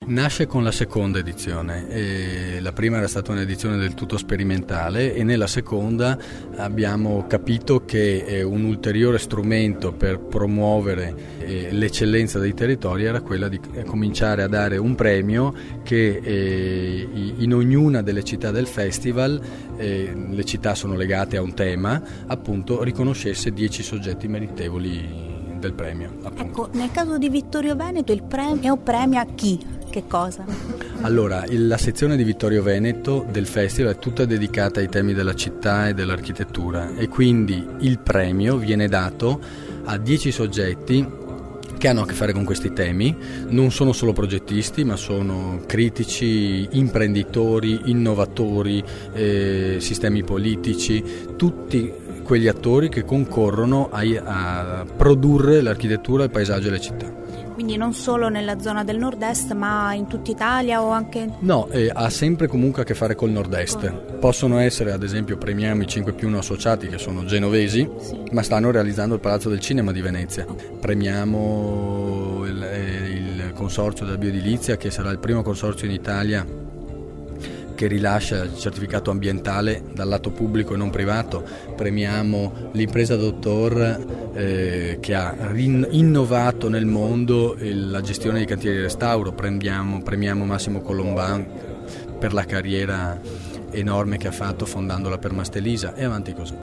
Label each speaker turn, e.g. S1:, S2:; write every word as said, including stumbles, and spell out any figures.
S1: Nasce con la seconda edizione, e la prima era stata un'edizione del tutto sperimentale e nella seconda abbiamo capito che eh, un ulteriore strumento per promuovere eh, l'eccellenza dei territori era quella di eh, cominciare a dare un premio che eh, in ognuna delle città del festival, eh, le città sono legate a un tema, appunto riconoscesse dieci soggetti meritevoli del premio. Appunto.
S2: Ecco, nel caso di Vittorio Veneto il premio premia chi? Che cosa?
S1: Allora, il, la sezione di Vittorio Veneto del festival è tutta dedicata ai temi della città e dell'architettura e quindi il premio viene dato a dieci soggetti che hanno a che fare con questi temi. Non sono solo progettisti, ma sono critici, imprenditori, innovatori, eh, sistemi politici, tutti quegli attori che concorrono a, a produrre l'architettura, il paesaggio e le città.
S2: Quindi non solo nella zona del nord-est, ma in tutta Italia o anche...
S1: No, eh, ha sempre comunque a che fare col nord-est. Possono essere, ad esempio, premiamo i cinque più uno associati che sono genovesi, sì, ma stanno realizzando il Palazzo del Cinema di Venezia. Premiamo il, eh, il consorzio della bioedilizia, che sarà il primo consorzio in Italia che rilascia il certificato ambientale dal lato pubblico e non privato. Premiamo l'impresa Dottor eh, che ha rin- innovato nel mondo il, la gestione dei cantieri di restauro. Premiamo, premiamo Massimo Colomban per la carriera enorme che ha fatto fondando la Permastelisa e avanti così.